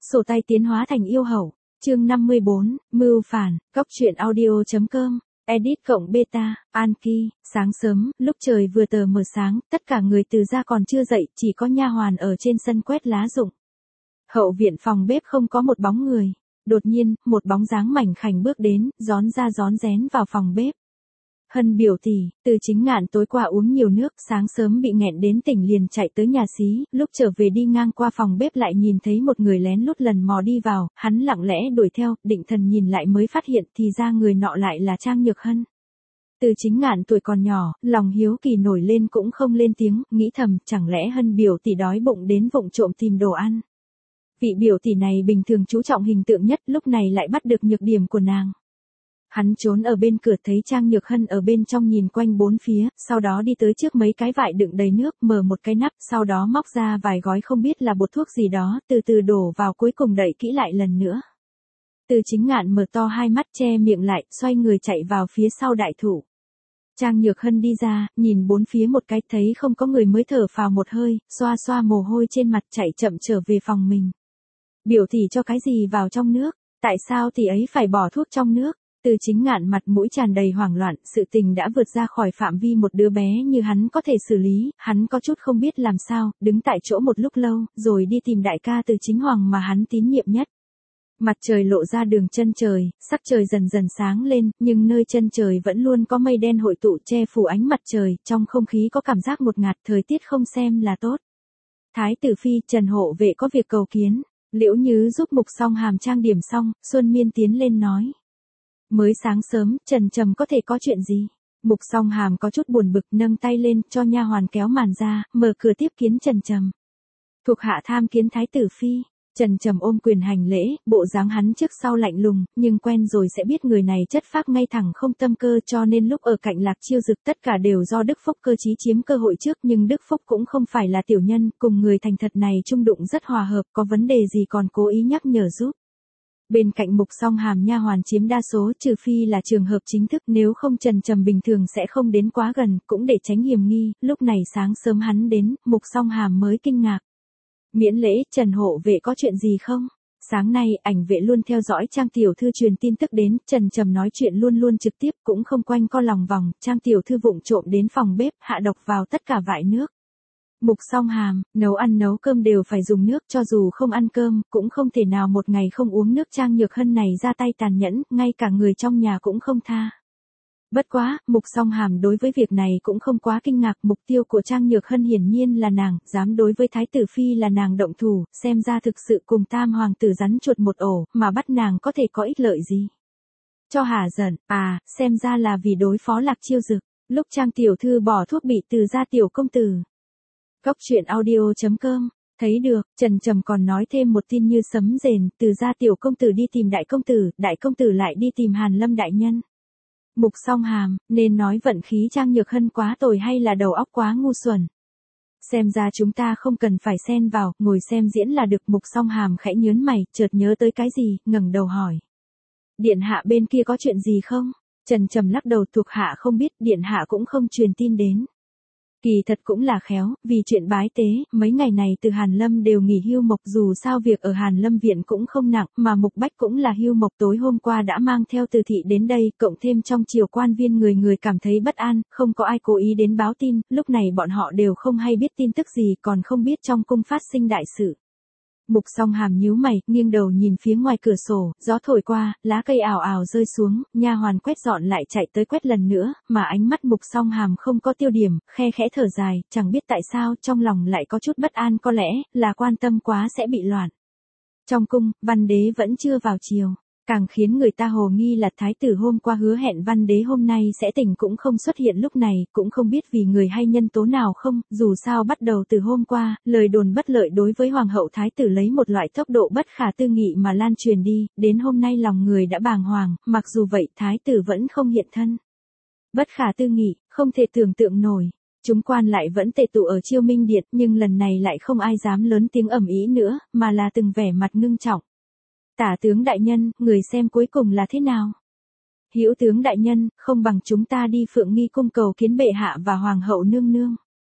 Sổ tay tiến hóa thành yêu hậu. Chương 54, mưu phản, góc truyện audio.com. Edit cộng beta, Anki. Sáng sớm, lúc trời vừa tờ mờ sáng, tất cả người từ gia còn chưa dậy, chỉ có nha hoàn ở trên sân quét lá rụng. Hậu viện phòng bếp không có một bóng người. Đột nhiên, một bóng dáng mảnh khảnh bước đến, rón ra rón rén vào phòng bếp. Hân biểu tỷ, Từ Chính Ngạn tối qua uống nhiều nước, sáng sớm bị nghẹn đến tỉnh liền chạy tới nhà xí, lúc trở về đi ngang qua phòng bếp lại nhìn thấy một người lén lút lần mò đi vào, hắn lặng lẽ đuổi theo, định thần nhìn lại mới phát hiện thì ra người nọ lại là Trang Nhược Hân. Từ Chính Ngạn tuổi còn nhỏ, lòng hiếu kỳ nổi lên cũng không lên tiếng, nghĩ thầm, chẳng lẽ Hân biểu tỷ đói bụng đến vụng trộm tìm đồ ăn. Vị biểu tỷ này bình thường chú trọng hình tượng nhất, lúc này lại bắt được nhược điểm của nàng. Hắn trốn ở bên cửa thấy Trang Nhược Hân ở bên trong nhìn quanh bốn phía, sau đó đi tới trước mấy cái vại đựng đầy nước, mở một cái nắp, sau đó móc ra vài gói không biết là bột thuốc gì đó, từ từ đổ vào cuối cùng đậy kỹ lại lần nữa. Từ Chính Ngạn mở to hai mắt che miệng lại, xoay người chạy vào phía sau đại thụ. Trang Nhược Hân đi ra, nhìn bốn phía một cái thấy không có người mới thở phào một hơi, xoa xoa mồ hôi trên mặt chạy chậm trở về phòng mình. Biểu tỷ cho cái gì vào trong nước, tại sao tỷ ấy phải bỏ thuốc trong nước? Từ Chính Ngạn mặt mũi tràn đầy hoảng loạn, sự tình đã vượt ra khỏi phạm vi một đứa bé như hắn có thể xử lý, hắn có chút không biết làm sao, đứng tại chỗ một lúc lâu, rồi đi tìm đại ca Từ Chính Hoàng mà hắn tín nhiệm nhất. Mặt trời lộ ra đường chân trời, sắc trời dần dần sáng lên, nhưng nơi chân trời vẫn luôn có mây đen hội tụ che phủ ánh mặt trời, trong không khí có cảm giác ngột ngạt, thời tiết không xem là tốt. Thái tử phi, Trần hộ vệ có việc cầu kiến. Liễu Nhứ giúp Mục Song Hàm trang điểm xong, Xuân Miên tiến lên nói. Mới sáng sớm, Trần Trầm có thể có chuyện gì? Mục Song Hàm có chút buồn bực, nâng tay lên, cho nha hoàn kéo màn ra, mở cửa tiếp kiến Trần Trầm. Thuộc hạ tham kiến Thái tử phi. Trần Trầm ôm quyền hành lễ, bộ dáng hắn trước sau lạnh lùng, nhưng quen rồi sẽ biết người này chất phác ngay thẳng không tâm cơ, cho nên lúc ở cạnh Lạc Chiêu Dực tất cả đều do Đức Phúc cơ chí chiếm cơ hội trước, nhưng Đức Phúc cũng không phải là tiểu nhân, cùng người thành thật này chung đụng rất hòa hợp, có vấn đề gì còn cố ý nhắc nhở giúp. Bên cạnh Mục Song Hàm nha hoàn chiếm đa số, trừ phi là trường hợp chính thức, nếu không Trần Trầm bình thường sẽ không đến quá gần, cũng để tránh hiểm nghi. Lúc này sáng sớm hắn đến, Mục Song Hàm mới kinh ngạc. Miễn lễ, Trần hộ vệ có chuyện gì không? Sáng nay, ảnh vệ luôn theo dõi Trang tiểu thư truyền tin tức đến, Trần Trầm nói chuyện luôn luôn trực tiếp, cũng không quanh co lòng vòng, Trang tiểu thư vụng trộm đến phòng bếp, hạ độc vào tất cả vại nước. Mục Song Hàm, nấu ăn nấu cơm đều phải dùng nước, cho dù không ăn cơm, cũng không thể nào một ngày không uống nước. Trang Nhược Hân này ra tay tàn nhẫn, ngay cả người trong nhà cũng không tha. Bất quá, Mục Song Hàm đối với việc này cũng không quá kinh ngạc, mục tiêu của Trang Nhược Hân hiển nhiên là nàng, dám đối với Thái tử phi là nàng động thủ, xem ra thực sự cùng Tam hoàng tử rắn chuột một ổ, mà bắt nàng có thể có ích lợi gì. Cho hả giận, xem ra là vì đối phó Lạc Chiêu Dực, lúc Trang tiểu thư bỏ thuốc bị Từ gia tiểu công tử. Góc truyện audio.com, thấy được, Trần Trầm còn nói thêm một tin như sấm rền, Từ gia tiểu công tử đi tìm đại công tử lại đi tìm Hàn Lâm đại nhân. Mục Song Hàm, nên nói vận khí Trang Nhược Hân quá tồi hay là đầu óc quá ngu xuẩn? Xem ra chúng ta không cần phải xen vào, ngồi xem diễn là được. Mục Song Hàm khẽ nhớn mày, chợt nhớ tới cái gì, ngẩng đầu hỏi. Điện hạ bên kia có chuyện gì không? Trần Trầm lắc đầu, thuộc hạ không biết, điện hạ cũng không truyền tin đến. Kỳ thật cũng là khéo, vì chuyện bái tế, mấy ngày này Từ Hàn Lâm đều nghỉ hưu mộc, dù sao việc ở Hàn Lâm viện cũng không nặng, mà Mục Bách cũng là hưu mộc, tối hôm qua đã mang theo Từ thị đến đây, cộng thêm trong triều quan viên người người cảm thấy bất an, không có ai cố ý đến báo tin, lúc này bọn họ đều không hay biết tin tức gì, còn không biết trong cung phát sinh đại sự. Mục Song Hàm nhíu mày, nghiêng đầu nhìn phía ngoài cửa sổ, gió thổi qua, lá cây ào ào rơi xuống, nha hoàn quét dọn lại chạy tới quét lần nữa, mà ánh mắt Mục Song Hàm không có tiêu điểm, khe khẽ thở dài, chẳng biết tại sao trong lòng lại có chút bất an, có lẽ là quan tâm quá sẽ bị loạn. Trong cung, Văn đế vẫn chưa vào triều, càng khiến người ta hồ nghi là thái tử hôm qua hứa hẹn Văn đế hôm nay sẽ tỉnh cũng không xuất hiện lúc này, cũng không biết vì người hay nhân tố nào không, dù sao bắt đầu từ hôm qua, lời đồn bất lợi đối với hoàng hậu thái tử lấy một loại tốc độ bất khả tư nghị mà lan truyền đi, đến hôm nay lòng người đã bàng hoàng, mặc dù vậy thái tử vẫn không hiện thân. Bất khả tư nghị, không thể tưởng tượng nổi. Chúng quan lại vẫn tề tụ ở Chiêu Minh Điện, nhưng lần này lại không ai dám lớn tiếng ầm ĩ nữa, mà là từng vẻ mặt ngưng trọng. Tả tướng đại nhân, người xem cuối cùng là thế nào? Hữu tướng đại nhân, không bằng chúng ta đi Phượng Nghi cung cầu kiến bệ hạ và hoàng hậu nương nương.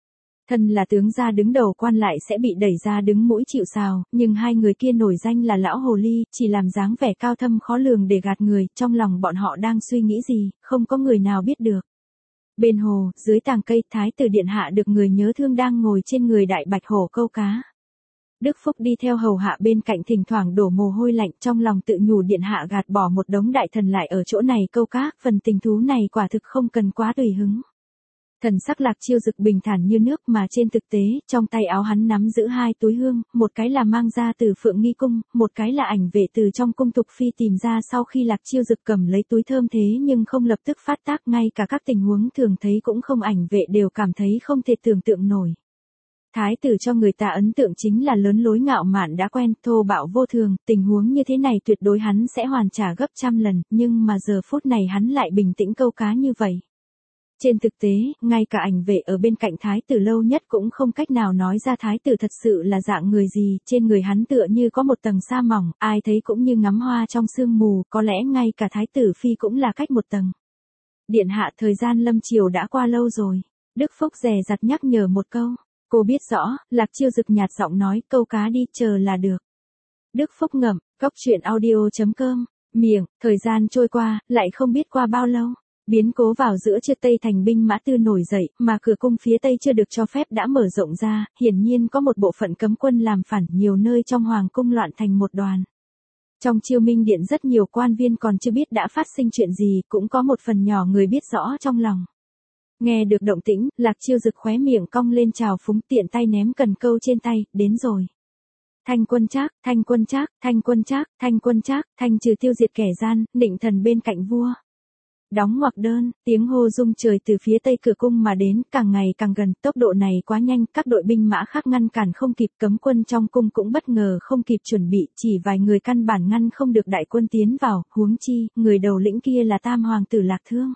Thân là tướng gia đứng đầu quan lại sẽ bị đẩy ra đứng mũi chịu sào, nhưng hai người kia nổi danh là lão hồ ly, chỉ làm dáng vẻ cao thâm khó lường để gạt người, trong lòng bọn họ đang suy nghĩ gì, không có người nào biết được. Bên hồ, dưới tàng cây, thái tử điện hạ được người nhớ thương đang ngồi trên người đại bạch hổ câu cá. Đức Phúc đi theo hầu hạ bên cạnh thỉnh thoảng đổ mồ hôi lạnh, trong lòng tự nhủ điện hạ gạt bỏ một đống đại thần lại ở chỗ này câu cá, phần tình thú này quả thực không cần quá tùy hứng. Thần sắc Lạc Chiêu Dực bình thản như nước mà trên thực tế, trong tay áo hắn nắm giữ hai túi hương, một cái là mang ra từ Phượng Nghi Cung, một cái là ảnh vệ từ trong cung Tục Phi tìm ra sau khi Lạc Chiêu Dực cầm lấy túi thơm thế nhưng không lập tức phát tác, ngay cả các tình huống thường thấy cũng không, ảnh vệ đều cảm thấy không thể tưởng tượng nổi. Thái tử cho người ta ấn tượng chính là lớn lối ngạo mạn đã quen, thô bạo vô thường, tình huống như thế này tuyệt đối hắn sẽ hoàn trả gấp trăm lần, nhưng mà giờ phút này hắn lại bình tĩnh câu cá như vậy. Trên thực tế, ngay cả ảnh vệ ở bên cạnh thái tử lâu nhất cũng không cách nào nói ra thái tử thật sự là dạng người gì, trên người hắn tựa như có một tầng sa mỏng, ai thấy cũng như ngắm hoa trong sương mù, có lẽ ngay cả thái tử phi cũng là cách một tầng. Điện hạ, thời gian lâm chiều đã qua lâu rồi. Đức Phúc dè dặt nhắc nhở một câu. Cô biết rõ, Lạc Chiêu Dực nhạt giọng nói, câu cá đi, chờ là được. Đức Phúc ngậm, cóc truyện audio.com, miệng, thời gian trôi qua, lại không biết qua bao lâu. Biến cố vào giữa trưa Tây Thành binh mã tư nổi dậy, mà cửa cung phía Tây chưa được cho phép đã mở rộng ra, hiển nhiên có một bộ phận cấm quân làm phản, nhiều nơi trong hoàng cung loạn thành một đoàn. Trong Chiêu Minh Điện rất nhiều quan viên còn chưa biết đã phát sinh chuyện gì, cũng có một phần nhỏ người biết rõ trong lòng. Nghe được động tĩnh, Lạc Chiêu Dực khóe miệng cong lên chào phúng, tiện tay ném cần câu trên tay, đến rồi. Thanh quân trác, thanh quân trác, thanh quân trác, thanh quân trác, thanh trừ tiêu diệt kẻ gian, định thần bên cạnh vua. Đóng ngoặc đơn, tiếng hô rung trời từ phía tây cửa cung mà đến, càng ngày càng gần, tốc độ này quá nhanh, các đội binh mã khác ngăn cản không kịp, cấm quân trong cung cũng bất ngờ không kịp chuẩn bị, chỉ vài người căn bản ngăn không được đại quân tiến vào, huống chi, người đầu lĩnh kia là Tam hoàng tử Lạc Thương.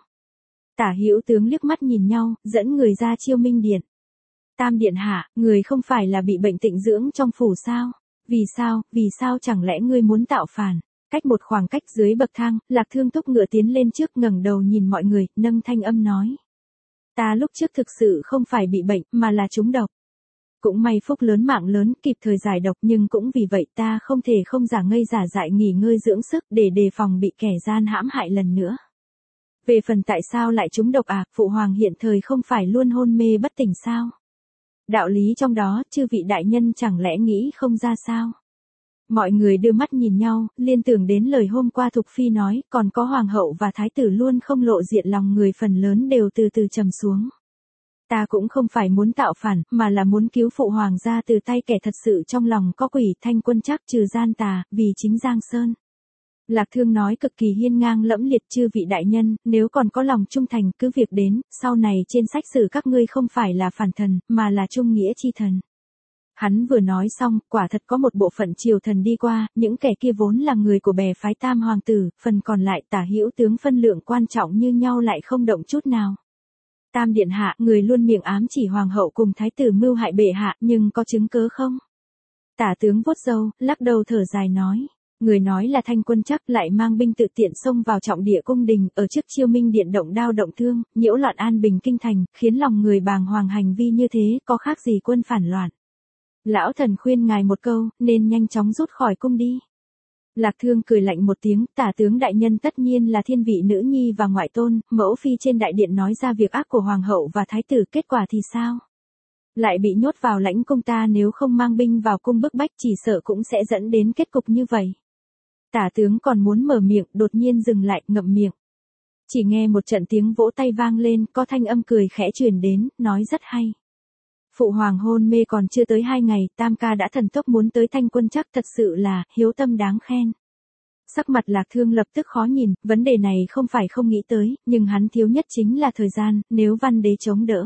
Tả Hữu tướng liếc mắt nhìn nhau, dẫn người ra Chiêu Minh Điện. Tam điện hạ, người không phải là bị bệnh tịnh dưỡng trong phủ sao? Vì sao chẳng lẽ ngươi muốn tạo phản? Cách một khoảng cách dưới bậc thang, Lạc Thương thúc ngựa tiến lên trước, ngẩng đầu nhìn mọi người, nâng thanh âm nói. Ta lúc trước thực sự không phải bị bệnh, mà là trúng độc. Cũng may phúc lớn mạng lớn, kịp thời giải độc, nhưng cũng vì vậy ta không thể không giả ngây giả dại nghỉ ngơi dưỡng sức để đề phòng bị kẻ gian hãm hại lần nữa. Về phần tại sao lại trúng độc phụ hoàng hiện thời không phải luôn hôn mê bất tỉnh sao? Đạo lý trong đó, chư vị đại nhân chẳng lẽ nghĩ không ra sao? Mọi người đưa mắt nhìn nhau, liên tưởng đến lời hôm qua Thục Phi nói, còn có hoàng hậu và thái tử luôn không lộ diện, lòng người phần lớn đều từ từ trầm xuống. Ta cũng không phải muốn tạo phản, mà là muốn cứu phụ hoàng ra từ tay kẻ thật sự trong lòng có quỷ, thanh quân trác trừ gian tà, vì chính Giang Sơn. Lạc Thương nói cực kỳ hiên ngang lẫm liệt, chư vị đại nhân, nếu còn có lòng trung thành cứ việc đến, sau này trên sách sử các ngươi không phải là phản thần, mà là trung nghĩa chi thần. Hắn vừa nói xong, quả thật có một bộ phận triều thần đi qua, những kẻ kia vốn là người của bè phái Tam hoàng tử, phần còn lại Tả Hữu tướng phân lượng quan trọng như nhau lại không động chút nào. Tam điện hạ, người luôn miệng ám chỉ hoàng hậu cùng thái tử mưu hại bệ hạ, nhưng có chứng cớ không? Tả tướng vuốt râu, lắc đầu thở dài nói. Người nói là thanh quân trác lại mang binh tự tiện xông vào trọng địa cung đình, ở trước Chiêu Minh Điện động đao động thương, nhiễu loạn an bình kinh thành, khiến lòng người bàng hoàng, hành vi như thế có khác gì quân phản loạn. Lão thần khuyên ngài một câu, nên nhanh chóng rút khỏi cung đi. Lạc Thương cười lạnh một tiếng, tả tướng đại nhân tất nhiên là thiên vị nữ nhi và ngoại tôn, mẫu phi trên đại điện nói ra việc ác của hoàng hậu và thái tử, kết quả thì sao? Lại bị nhốt vào lãnh cung, ta nếu không mang binh vào cung bức bách chỉ sợ cũng sẽ dẫn đến kết cục như vậy. Tả tướng còn muốn mở miệng, đột nhiên dừng lại, ngậm miệng. Chỉ nghe một trận tiếng vỗ tay vang lên, có thanh âm cười khẽ truyền đến, nói rất hay. Phụ hoàng hôn mê còn chưa tới 2 ngày, Tam ca đã thần tốc muốn tới thanh quân trác, thật sự là hiếu tâm đáng khen. Sắc mặt Lạc Thương lập tức khó nhìn, vấn đề này không phải không nghĩ tới, nhưng hắn thiếu nhất chính là thời gian, nếu văn đế chống đỡ.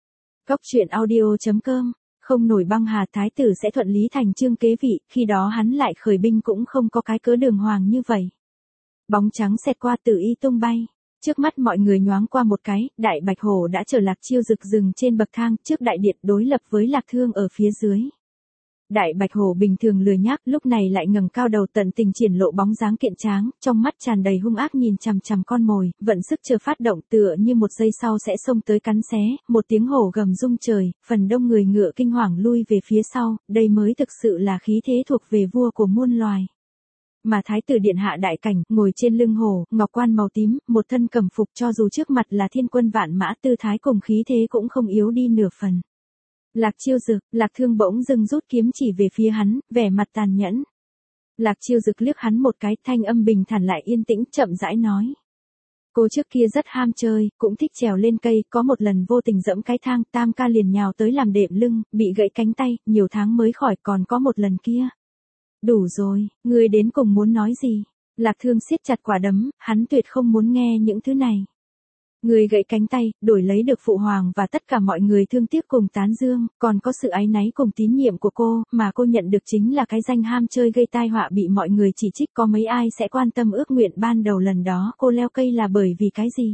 Cóc truyện audio.com, không nổi băng hà, thái tử sẽ thuận lý thành chương kế vị, khi đó hắn lại khởi binh cũng không có cái cớ đường hoàng như vậy. Bóng trắng xẹt qua, Tử Y tung bay. Trước mắt mọi người nhoáng qua một cái, đại bạch hổ đã chở Lạc Chiêu Dực dừng trên bậc thang trước đại điện, đối lập với Lạc Thương ở phía dưới. Đại bạch hổ bình thường lười nhác, lúc này lại ngẩng cao đầu tận tình triển lộ bóng dáng kiện tráng, trong mắt tràn đầy hung ác nhìn chằm chằm con mồi, vận sức chờ phát động tựa như một giây sau sẽ xông tới cắn xé, một tiếng hổ gầm rung trời, phần đông người ngựa kinh hoàng lui về phía sau, đây mới thực sự là khí thế thuộc về vua của muôn loài. Mà thái tử điện hạ đại cảnh, ngồi trên lưng hổ, ngọc quan màu tím, một thân cẩm phục cho dù trước mặt là thiên quân vạn mã, tư thái cùng khí thế cũng không yếu đi nửa phần. Lạc Chiêu Dực, Lạc Thương bỗng dưng rút kiếm chỉ về phía hắn, vẻ mặt tàn nhẫn. Lạc Chiêu Dực liếc hắn một cái, thanh âm bình thản lại yên tĩnh, chậm rãi nói. Cô trước kia rất ham chơi, cũng thích trèo lên cây, có một lần vô tình dẫm cái thang, Tam ca liền nhào tới làm đệm lưng, bị gãy cánh tay, nhiều tháng mới khỏi, còn có một lần kia. Đủ rồi, ngươi đến cùng muốn nói gì? Lạc Thương siết chặt quả đấm, hắn tuyệt không muốn nghe những thứ này. Người gãy cánh tay, đổi lấy được phụ hoàng và tất cả mọi người thương tiếc cùng tán dương, còn có sự áy náy cùng tín nhiệm của cô, mà cô nhận được chính là cái danh ham chơi gây tai họa bị mọi người chỉ trích, có mấy ai sẽ quan tâm ước nguyện ban đầu lần đó cô leo cây là bởi vì cái gì?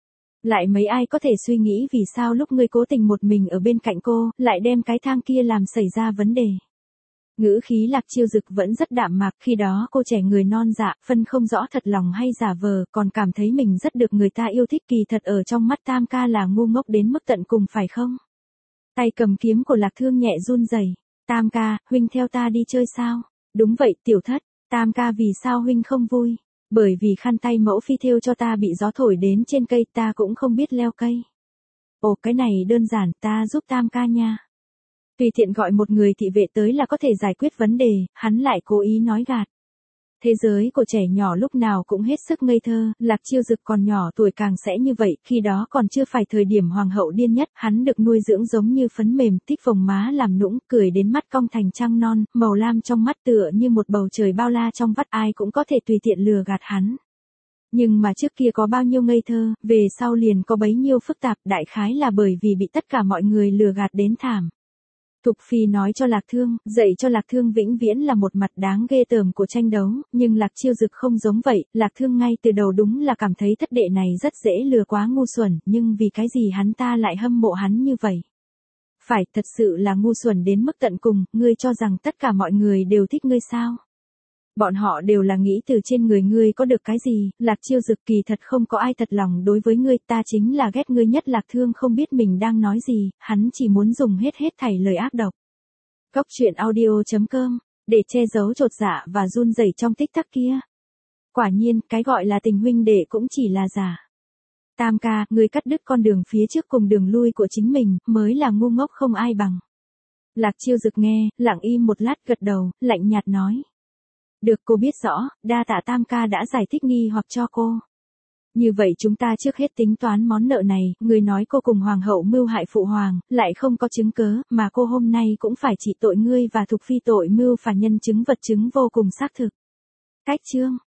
Lại mấy ai có thể suy nghĩ vì sao lúc ngươi cố tình một mình ở bên cạnh cô, lại đem cái thang kia làm xảy ra vấn đề? Ngữ khí Lạc Chiêu Dực vẫn rất đạm mạc, khi đó cô trẻ người non dạ, phân không rõ thật lòng hay giả vờ, còn cảm thấy mình rất được người ta yêu thích, kỳ thật ở trong mắt Tam ca là ngu ngốc đến mức tận cùng phải không? Tay cầm kiếm của Lạc Thương nhẹ run rẩy. Tam ca, huynh theo ta đi chơi sao? Đúng vậy, tiểu thất. Tam ca, vì sao huynh không vui? Bởi vì khăn tay mẫu phi thêu cho ta bị gió thổi đến trên cây, ta cũng không biết leo cây. Ồ, cái này đơn giản, ta giúp Tam ca nha. Tùy tiện gọi một người thị vệ tới là có thể giải quyết vấn đề, hắn lại cố ý nói gạt. Thế giới của trẻ nhỏ lúc nào cũng hết sức ngây thơ, Lạc Chiêu Dực còn nhỏ tuổi càng sẽ như vậy, khi đó còn chưa phải thời điểm hoàng hậu điên nhất, hắn được nuôi dưỡng giống như phấn mềm, tích vòng má làm nũng, cười đến mắt cong thành trăng non, màu lam trong mắt tựa như một bầu trời bao la trong vắt, ai cũng có thể tùy tiện lừa gạt hắn. Nhưng mà trước kia có bao nhiêu ngây thơ, về sau liền có bấy nhiêu phức tạp, đại khái là bởi vì bị tất cả mọi người lừa gạt đến thảm. Thục Phi nói cho Lạc Thương, dạy cho Lạc Thương vĩnh viễn là một mặt đáng ghê tởm của tranh đấu, nhưng Lạc Chiêu Dực không giống vậy, Lạc Thương ngay từ đầu đúng là cảm thấy thất đệ này rất dễ lừa, quá ngu xuẩn, nhưng vì cái gì hắn ta lại hâm mộ hắn như vậy? Phải, thật sự là ngu xuẩn đến mức tận cùng, ngươi cho rằng tất cả mọi người đều thích ngươi sao? Bọn họ đều là nghĩ từ trên người ngươi có được cái gì, Lạc Chiêu Dực, kỳ thật không có ai thật lòng đối với ngươi, ta chính là ghét ngươi nhất. Lạc Thương không biết mình đang nói gì, hắn chỉ muốn dùng hết thảy lời ác độc. Cốc truyện audio.com, để che giấu chột dạ và run rẩy trong tích tắc kia. Quả nhiên, cái gọi là tình huynh đệ cũng chỉ là giả. Tam ca, ngươi cắt đứt con đường phía trước cùng đường lui của chính mình, mới là ngu ngốc không ai bằng. Lạc Chiêu Dực nghe, lặng im một lát gật đầu, lạnh nhạt nói. Được, cô biết rõ, đa tạ Tam ca đã giải thích nghi hoặc cho cô. Như vậy chúng ta trước hết tính toán món nợ này, người nói cô cùng hoàng hậu mưu hại phụ hoàng, lại không có chứng cớ, mà cô hôm nay cũng phải trị tội ngươi và Thục Phi tội mưu phản, nhân chứng vật chứng vô cùng xác thực. Cách chương